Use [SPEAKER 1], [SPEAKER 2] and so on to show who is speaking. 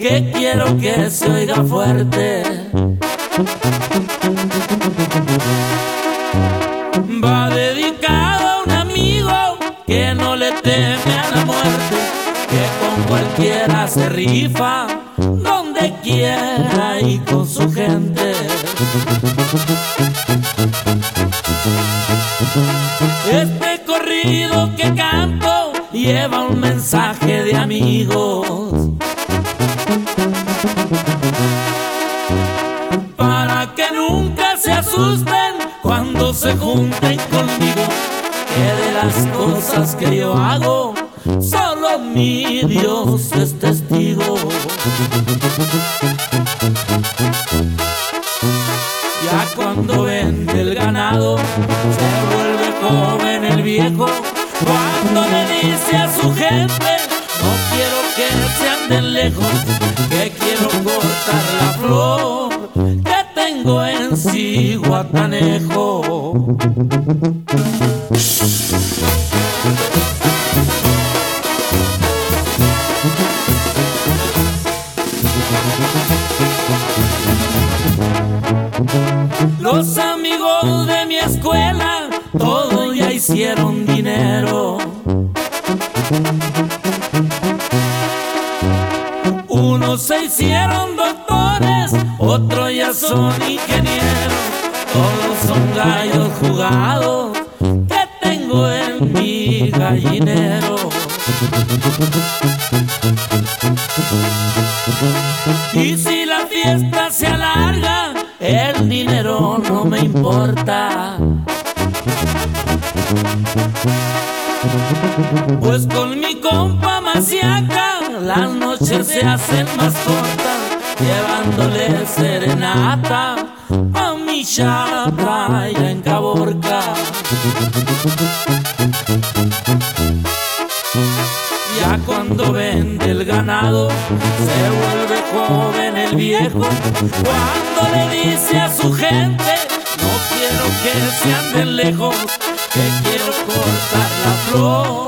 [SPEAKER 1] que quiero que se oiga fuerte. Va dedicado a un amigo que no le teme a la muerte, que con cualquiera se rifa, donde quiera y con su gente. Este corrido que canto lleva un mensaje de amigos, para que nunca se asusten cuando se junten conmigo, que de las cosas que yo hago solo mi Dios es testigo. Ya cuando vende el ganado se vuelve joven el viejo, cuando le dice a su gente: no quiero que se anden lejos, que quiero cortar la flor que tengo en Zihuatanejo. Los amigos de mi escuela todos ya hicieron dinero. Unos se hicieron doctores, otros ya son ingenieros. Todos son gallos jugados que tengo en mi gallinero. Y si la fiesta se alarga, el dinero no me importa, pues con mi compa Maciaca las noches se hacen más cortas, llevándole serenata a mi chata allá en Caborca. Ya cuando vende el ganado se vuelve joven el viejo, cuando le dice a su gente: no quiero que se anden lejos, que quiero cortar la flor